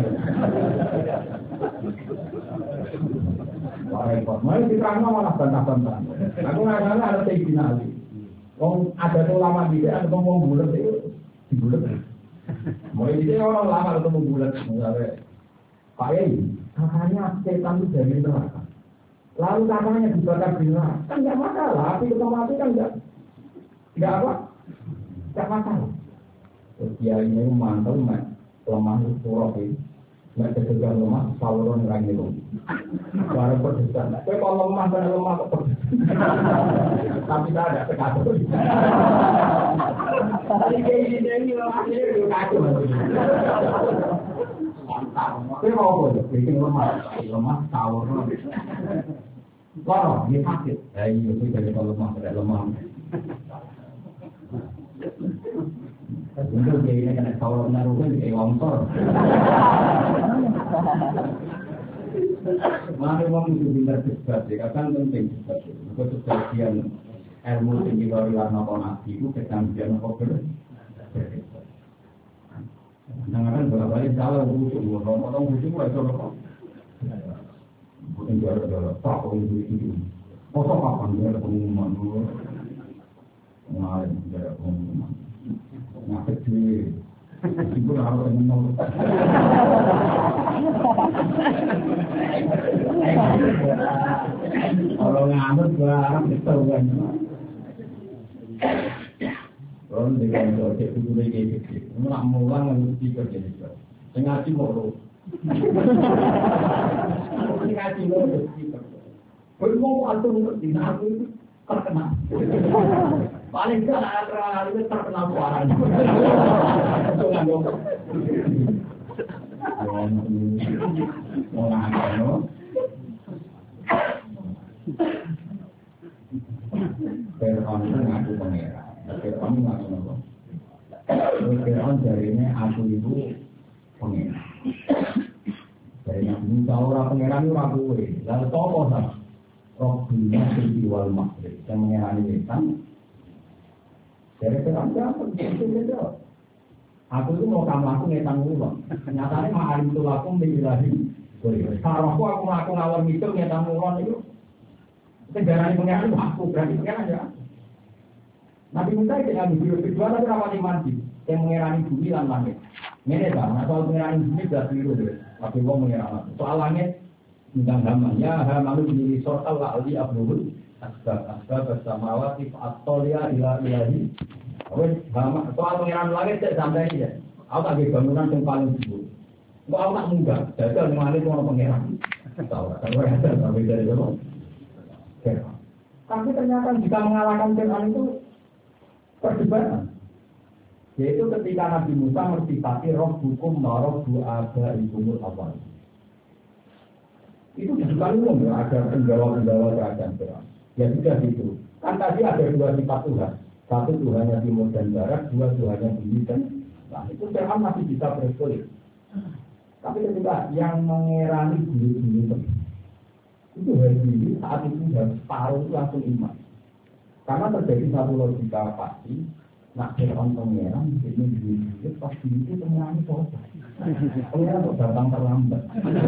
Wah repot, mari kita malah bantah-bantah. Aku nggak ada Sayyidina Ali. Ada ulama dia ada ngomong bulat itu dibulat. Mulai dia orang lama ketemu bulat misalnya Pak Yai, kakaknya setan itu dari neraka. Lalu kakaknya dibakar di neraka, kan nggak masalah. Api ketemu api kan nggak apa, nggak masalah. Terus dia ini mantel lemah surah ini. Nggak terjaga lemah, saluran lagi itu. Baru perdesan. Tapi kalau lemah, kan lemah kok perdesan. Tapi tak ada sekadar. Tapi kayak gini lemahnya itu kacau. Tapi mau apa? Bikin lemah, saluran. Wah, ini sakit. Iya, itu dari kalau lemah, tidak lemah. Untuk dia ini kena saluran naruhnya di longsor. Mari orang itu pintar debat, ya kan penting debat. Untuk sebagian ilmu tinggi dari warna nabi itu kecanggihan kober. Jangan bolak-balik salah busuk, orang busuk mulai coba. Bukan juara tak orang itu. Kosong kapan dia ada pengumuman dulu? Mengalir ada pengumuman. Ngakit sih, ibu harus ngomong. Kalau ngamut barang itu kan. Kalau dengan projek itu lagi gitu, nak mulang mesti kerja juga. Sengaja mau. Sengaja mau gitu. Kalau mau atur di aku itu terkenal. Paling tidak ada itu terkenal suaranya. Orang ano, Fir'aun itu ngaku pangeran. Fir'aun ngaku apa? Fir'aun jarinya aku itu pangeran. Jarinya Musa orang pangeran itu aku. Lalu tokoh sama. Rohnya sisi wal makhluk yang mengenai lisan. Dari kerajaan itu beda. Aku itu mau kamu aku ngetan ulang. Nyatanya ma'alim itu lakum bi'ilahi. Sarahku aku ngaku ngawal itu ngetan ulang itu. Sejarahnya pengeran itu aku berarti pengeran ya. Nabi Musa itu yang beliau kedua tapi rapat mandi. Yang mengerani bumi dan langit. Ini kan, soal mengerani bumi sudah keliru deh. Tapi gua mengerani. Soal langit tentang hamanya, hamalu di sortal la'ali abdul asbab bersamawati fa'atolia ila ilahi. Soal pengiran langit saya sampai ini ya. Aku tak ada bangunan yang paling dulu. Aku tak munggah, jajal yang langit itu orang pengiran. Tahu ya, sampai dari itu. Tapi ternyata jika mengalahkan Fir'aun itu perdebatan. Yaitu ketika Nabi Musa mensifati roh hukum maroh du'aba ikumul awal. Itu bukan umum ya, ada penggawa-penggawa kerajaan Fir'aun. Ya sudah gitu. Kan tadi ada 2 sifat Tuhan. 1 Tuhannya timur dan barat, 2 Tuhannya bumi dan langit. Itu Fir'aun masih bisa berkelit. Tapi ketika yang mengerani bumi-bumi itu hari ini saat itu dan separuh itu langsung iman. Karena terjadi satu logika pasti. Nak Fir'aun pengeran, ini bumi pasti itu pengerani sobat. Pengeran kok datang terlambat.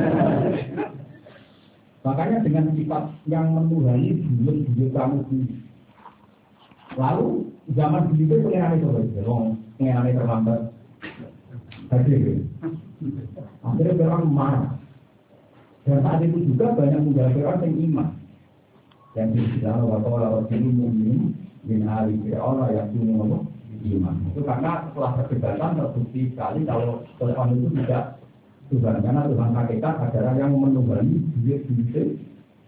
Makanya dengan sifat yang menuhani buyut kamu sendiri. Lalu zaman dulu itu pengeran itu pengeran terlambat. Hadir. Akhirnya orang marah. Dan saat itu juga banyak muda-muda yang iman. Yang dibilang waktu orang ini mukmin min ali fir'aun yang punya iman. Itu karena setelah perdebatan terbukti sekali kalau Fir'aun itu tidak Tuhan, karena Tuhan hakikat adalah yang menunggangi duit.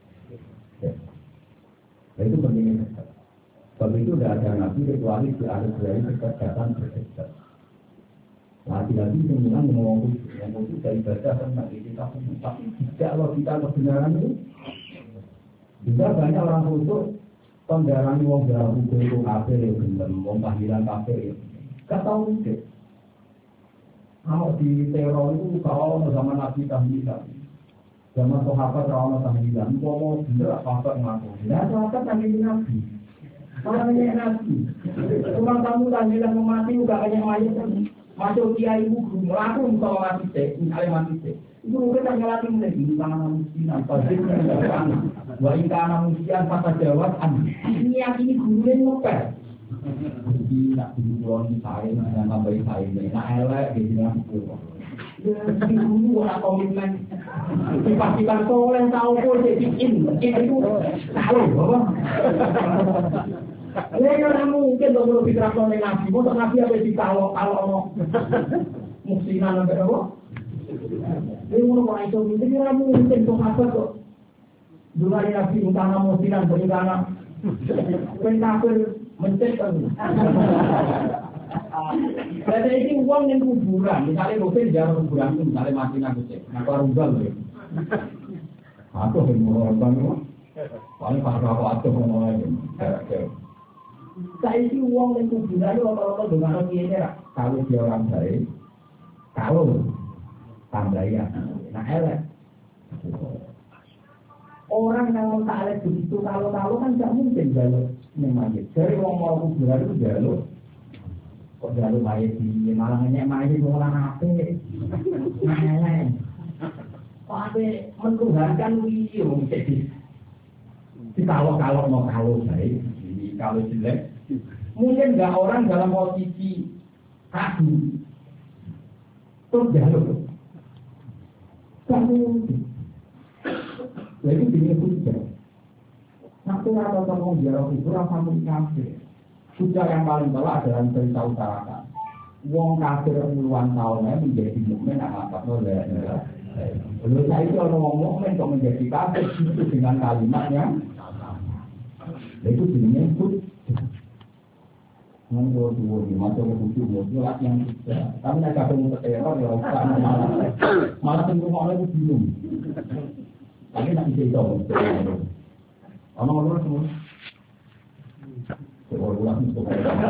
Nah, itu pentingnya. Sebab itu tidak ada nabi kecuali dari kecerdasan berdebat. Lagi-lagi yang ngomong itu dari ibadah tentang kita, tapi tidak logika kebenaran itu. Juga banyak orang khusus penggarani wong berlaku itu kafir ya benar, wong tahlilan kafir ya. Gak tahu mungkin. Kalau di teror itu kalau zaman Nabi tahlilan, zaman sahabat kalau tahlilan, mau bener sahabat ngaku. Ya sahabat tahlilan Nabi. Orangnya Nabi. Cuma kamu tahlilan mati juga banyak mayat kan. Masuk kiai buku melakukan kalau mati cek, misalnya mati cek. Itu mungkin tak ngelatih lagi di tangan musian, pasti mengerjakan. Wah ini karena musian masa jawab, ini yang ini gurunya ngopel. Jadi nak dibuang saya, nak nambahin saya, nak elek, jadi nak dibuang. Ya, ini guru orang komitmen. Dipastikan soleh tahu pun dia bikin itu tahu, apa? Ya orang mungkin dong kalau fitrah soleh nabi, mau nabi apa sih kalau musinan sampai apa? Ini mau orang itu mungkin orang mungkin dong apa kok? Dulu hari nabi utama musinan berikana, kafir mencet kan? Berarti ini uang yang kuburan, misalnya dosen jarang kuburan itu, misalnya mati nanti cek, nak warunggal loh. Aku yang mau orang itu, paling pas aku atuh ngomong aja. Saya ini uang yang kuburan itu kalau dengan orang ini kalau dia orang baik, kalau tambahnya, nah elek. Orang kalau tak elek begitu, kalau kan tidak mungkin jalur memang. Dari uang mau kuburan itu jalur. Kok jalur mayat di malah ngenyek mayat orang apa? Nah, kok apa mentuhankan wih mungkin di kalau mau kalau baik, di kalau jelek, mungkin nggak orang dalam posisi kaki terus jalur, nggak mungkin. Jadi ini hujah. Nanti ada orang biar itu rasa mengkafir. Hujah yang paling bawah adalah cerita utarakan. Wong kafir puluhan tahunnya menjadi mukmin apa boleh. Menurut saya itu orang mukmin kok menjadi kafir itu dengan kalimatnya. Itu jenisnya hujah. Monggo dua di masa hujah mutlak yang tidak. Tapi nak kafir teror ya malah tentu orang itu bingung. Tapi nak bisa itu. Orang semua. Orang itu.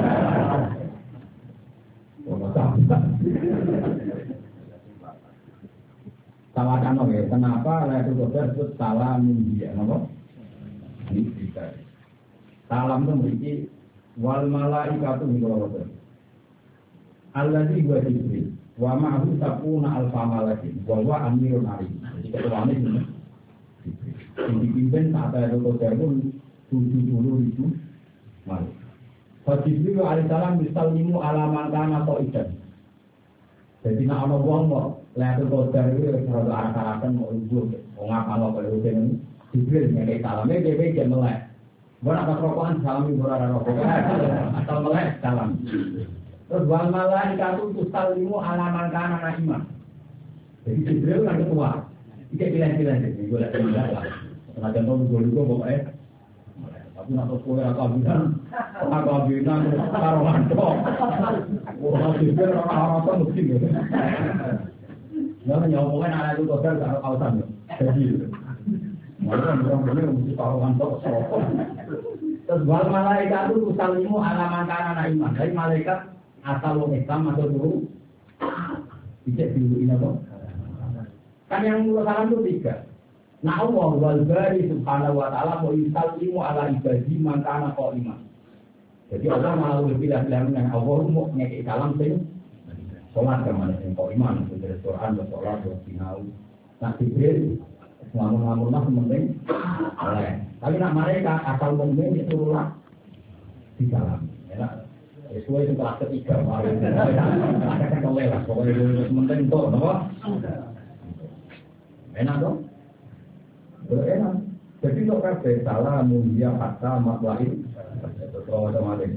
Tawakan oke, kenapa Lailatul Qadar itu salam dia, apa? Ini cerita. Salam itu memiliki wal malaikatu minallah. Allazi huwa Jibril, wa ma'hu sab'una alfa malakin, wa huwa amirun alim. Jadi ketuanya ini. Yang dipimpin saat Lailatul Qadar itu 70.000 malaikat. Jibril alaihissalam misalnya alaman kana qaidan. Jadi nak ana wong kok Lailatul Qadar itu rada arah-arahan mau ujug, wong ngapal kok ini Jibril ngene salame dhewe jek melek. Ora apa rokokan salami ora rokok. Asal melek salam. Terus wal malaikatu tusallimu alaman kana naima. Jadi Jibril kan ketua. Iki pilih-pilih iki golek lah. Senajan to dulu pokoke tapi nak kowe ora kawinan karo mantok. Ora dhewe ora ono mesti. Ya nyowoan ana itu kodar karo kausan. Jadi orang bener mesti karo mantok sapa. Terus wal malaikat itu tusalimu alaman kana iman. Dari malaikat asal wong Islam atau dulu dicek dulu ini apa? Kan yang salam itu 3. Nah Allah wal bari subhanahu wa ta'ala mau yusallimu ala ibadi man kana qaiman. Jadi Allah malah pilih-pilih dengan Allah mau ngekek salam sing salat kemana sing qaiman dari Quran dan salat dan sinau. Nah Jibril ngomong-ngomong penting oleh. Tapi nak mereka asal mungkin disuruhlah di salam. Ya. Sesuai itu kelas ketiga. Ada kan oleh lah. Pokoknya itu penting tuh, apa? Enak dong. Jadi kok kabeh salah mulia kata maklain terus otomatis.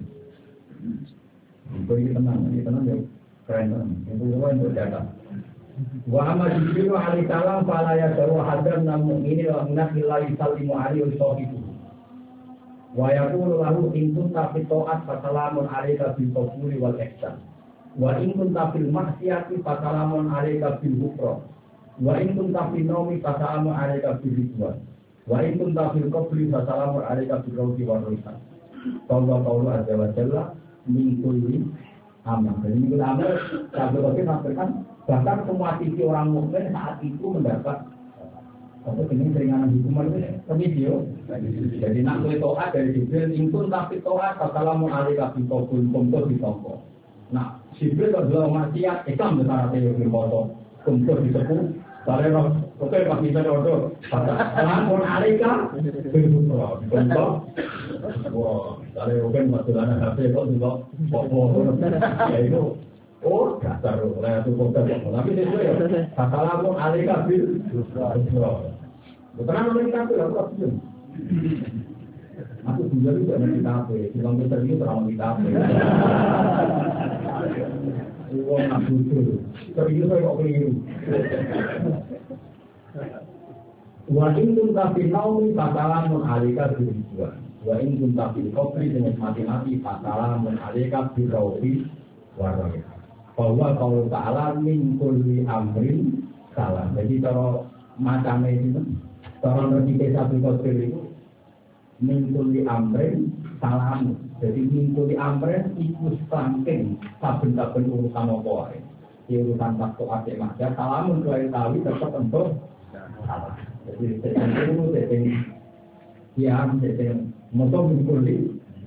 Ini tenang ya keren banget. Itu untuk data. Wa amma Jibril alaihi salam fala yasru hadan namun ini wa minallahi sallimu alaihi wasallam. Wa yaqulu lahu in kunta fi ta'at fa salamun alayka bil qabuli wal ihsan. Wa in kunta fil maksiyati fa salamun alayka bil hukra. Wa in kunta fi naumi fa salamun alayka bil ridwan. Wa in kunta fil qabli fa salamun alayka bil rawdi wal rihan. Qawlu azza wa jalla min kulli amal. Jadi min kulli amal sampai mengatakan bahkan semua sisi orang mukmin saat itu mendapat apa ini keringanan hukuman itu video. Jadi nak boleh toat dari Jibril ingkun tapi toat assalamu alaikum bintokul kumpul ditongko. Nah Jibril kalau maksiat Islam besar hati yang berfoto kumpul disepuh. Kalau oke pas bisa jodoh assalamu alaikum bintokul kumpul. Wah kalau oke maksudnya hati kok juga foto ya itu. Oh, dasar lah itu kota. Tapi itu ya. Assalamu alaikum bintokul. Bukan oleh kita tu, aku tak setuju. Aku juga nanti kita apa? Bilang kita ini terlalu kita apa? Iwan nak betul. Serius saya kok keliru. Wa in kunta fi naumi fasalamun alika biridwan. Wa in kunta fi qabri dengan mati-mati fasalamun alika birawfi warahmah. Bahwa kalau ta'ala min kulli amrin salam. Jadi kalau macamnya itu orang berpikir satu kotor itu mingkuli amren salam. Jadi mingkuli amren ikut samping saben-saben urusan apa wae. Urusan waktu ate maksud salamun kuwi tawi tetep entuk salam. Jadi itu setting ya setting moto mingkuli.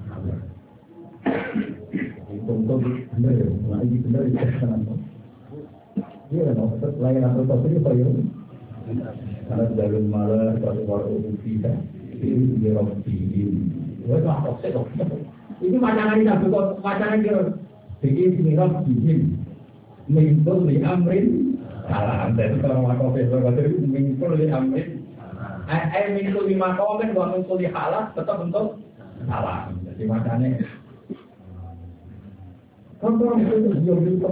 Itu benar, nah ini benar itu kan. Iya, no, lain atau kotor itu ya. Karena dalam malah kalau kita ini dirobin, itu apa sih? Itu macam ini satu macam ini bikin dirobin, mimpul di amrin, salah. Jadi kalau makhluk itu mimpul di amrin, mimpul di makhluk kan mimpul di halal tetap bentuk salah. Jadi macamnya, kontrol itu jauh.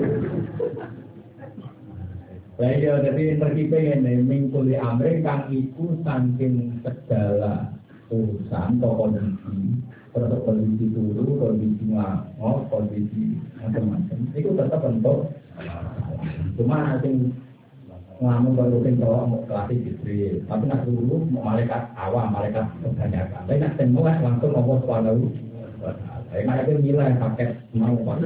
Baik ya, jadi terkita ini mingkuli amri kang iku saking segala urusan atau kondisi, terus kondisi dulu, kondisi ngomong, kondisi macam-macam, itu tetap bentuk. Cuma asing ngomong baru kan cowok mau kelasih Jibril, tapi nak dulu mau malaikat awam, malaikat kebanyakan. Tapi nak semua langsung ngomong soal lalu. Saya nak itu nilai paket mau paket.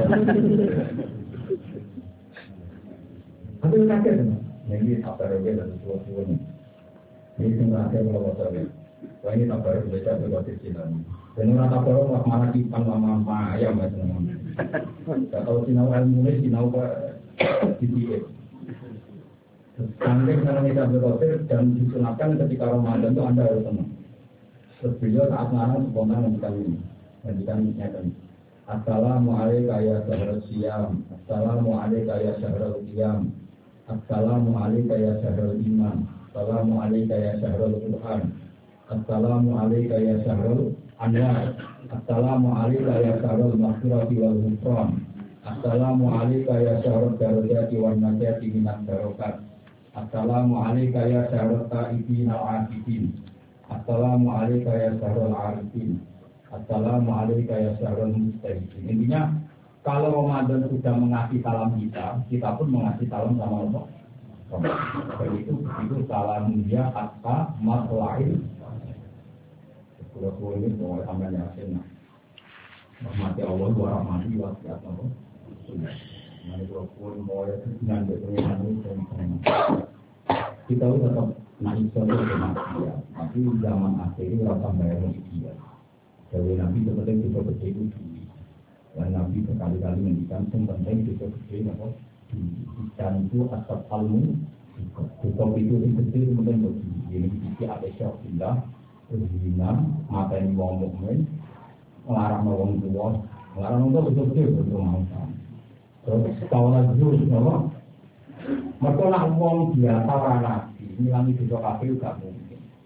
Tapi kaget kan? Ini kabar dan sesuatu ini. Ini terakhir kalau saya. Wah ini kabar baca berbagai Cina. Dan orang kabar orang mana kipan mama ayam macam. Kalau Cina ilmu ini Cina di Sampai karena kita berkotir dan disunatkan ketika Ramadan itu Anda harus tenang. Terus beliau saat ngarang spontan menjadikan ini. Menjadikan nyata ini. Assalamualaikum ya syahrul siyam. Assalamualaikum ya syahrul qiyam. Assalamualaikum ya syahrul iman. Assalamualaikum ya syahrul Quran. Assalamualaikum ya syahrul anwar. Assalamualaikum ya syahrul maghfirati wal ghufran. Assalamualaikum ya syahrul darajati wan najati minat barokat. Assalamualaikum ya syahrul taibin al-abidin. Assalamualaikum ya syahrul arifin. Assalamualaikum ya syahrul mustahidin. Intinya kalau Ramadan sudah mengasih salam kita pun mengasih salam sama Allah. Jadi itu salam dia hatta maslahin. Kalau ini mau sampai yakin. Rahmati Allah wa rahmati wasiat Allah. Mari kalau mau dengan berpengaruh kita tetap naik sore dengan dia. Tapi zaman akhir ini rasa bayar dia. Jadi Nabi seperti itu begitu. Dan Nabi berkali-kali mendikan yang penting itu kecil apa? Dan itu asal ilmu. Hukum itu kecil kemudian begini. Ini sisi Aisyah Billah, berzina, mata ini wong mukmin, melarang wong tua, melarang untuk betul-betul berumah. Terus kalau lagi apa? Mereka nak wong biasa orang Nabi, ngilangi dosa kafir gak mungkin.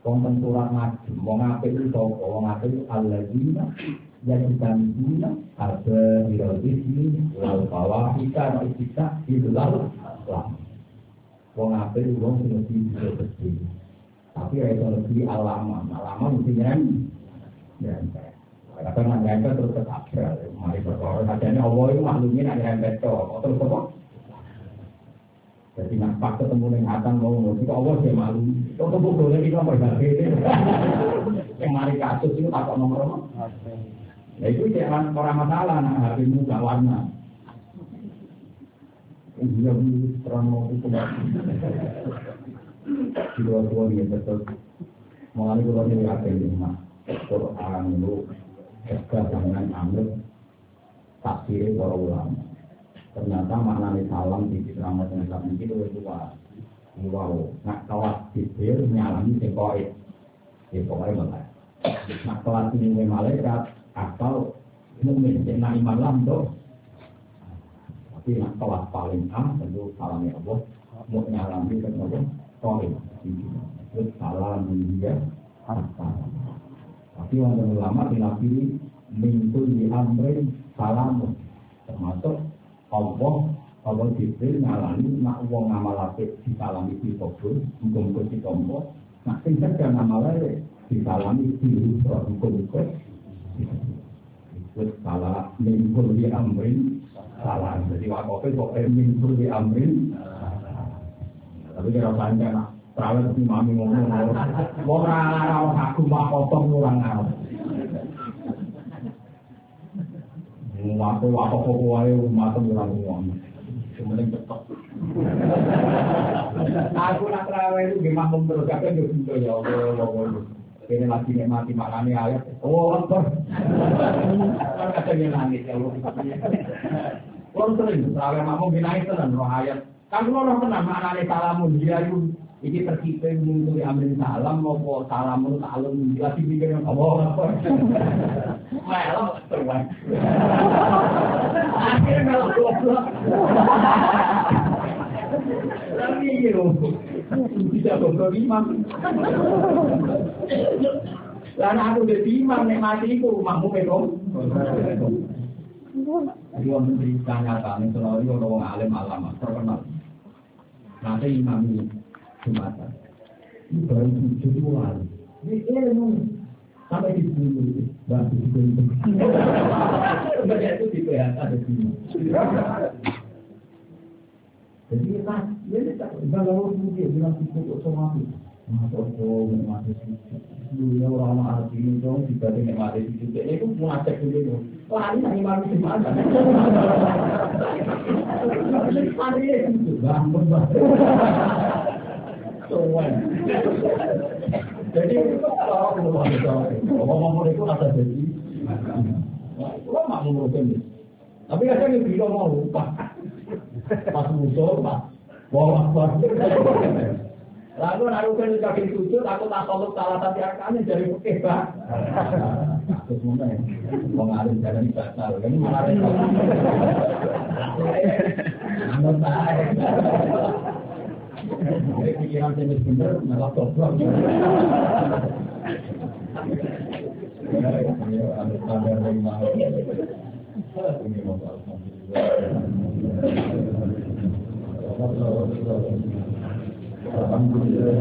Wong surat ngajum, wong apik itu sapa? Wong apik itu alladzina yang ditandina ada dirobisni wal fawahika no istika ilal lah. Wong apik itu wong sing bisa bersih. Tapi ya itu lebih alama mesti nyerem. Ya, kadang nyerempet terus ketabrak. Mari perkara kadang Allah itu maklumnya nak nyerempet terus apa? Jadi nak pas ketemu dengan Hasan mau ngerti kok Allah dia malu. Kok bodoh lagi nomor berbagai yang mari kasus itu takut nomor apa? Nah itu jangan orang masalah, nak hatimu gak warna. Iya terang mau itu dua dia betul. Mengalami kalau ini ada lima Quran itu juga dengan ambil tafsir para ulama. Ternyata maknanya salam di ceramah dengan salam itu lebih luas. Wow, nak kelas sipil nyalami sekolah, pokoknya betul. Nak kelas ini malaikat atau mukmin yang iman lamdo. Tapi nak kelas paling tentu salamnya Allah, mau nyalami kan Allah, tohid. Terus salam dia tapi orang ulama dilapisi mintul di amrin salam, termasuk Allah Jibril ngalami nak wong ngamal apik disalami di kubur, muga-muga ditampa. Nak sing sedang ngamal elek disalami di kubur, muga-muga. Wis salah mintul di amrin salam. Jadi wakofe kok mintul di amrin. Tapi kira panjang nak trawet di mami ngomong ora aku mak potong urang arep. Waktu wae mateng ora ngomong. Sementing cetok. Aku nak trawet itu nggih makmum terus kabeh yo pintu ya Allah. Kene lagi nikmati makane ayat. Oh, Akbar. Kan katanya nangis ya Allah. Wong sering trawet makmum binaik tenan roh ayat. Kan kula tenan maknane salamun dia itu iki terkipeng untuk ambil salam apa salamun ta'alum lagi pikir Allah apa. Malah terus. Akhirnya kalau goblok. Lagi yo. Tidak goblok imam. Lan aku dadi imam nek mati iku rumahmu pekom. Jadi orang bertanya kami selalu orang alim alama terkenal. Nanti imam ini Jumatan. Ini baru 7 hari. Ini ilmu sampai di sini, bantu di sini. Sebenarnya itu di PHK ada sini. Jadi kan, dia tak kalau dia bilang cukup sama aku. Mati dunia orang arti itu dibanding mati itu itu mengajak dulu. Wah ini imam di mana? Hari itu bangun bangun. Jadi kalau ngomong itu ada jadi. Kalau mak ngurusin. Tapi kadang yang bilang mau lupa. Pas musuh pas bawa. Lalu naruhkan kaki sujud, aku tak tolong salah satu akarnya dari putih bah. Terus mana ya? Mengalir jalan batal, kan mengalir. Anu tak. Jadi pikiran jenis bener, malah goblok. Ada standar yang mahal. Ini masalah. Alhamdulillah.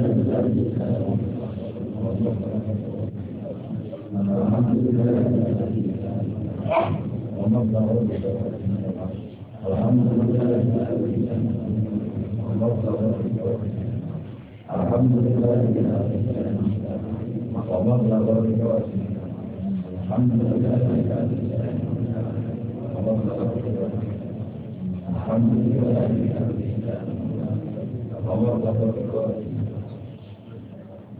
Allah